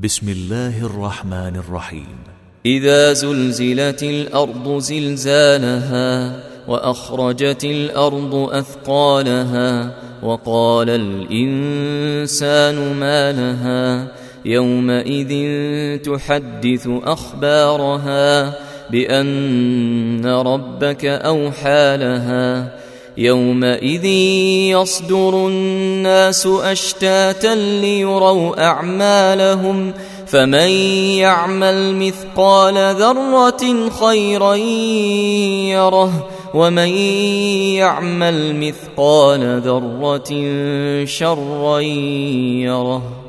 بسم الله الرحمن الرحيم. إذا زلزلت الأرض زلزالها وأخرجت الأرض أثقالها وقال الإنسان ما لها يومئذ تحدث أخبارها بأن ربك أوحى لها يومئذ يصدر الناس أشتاتا ليروا أعمالهم فمن يعمل مثقال ذرة خيرا يره ومن يعمل مثقال ذرة شرا يره.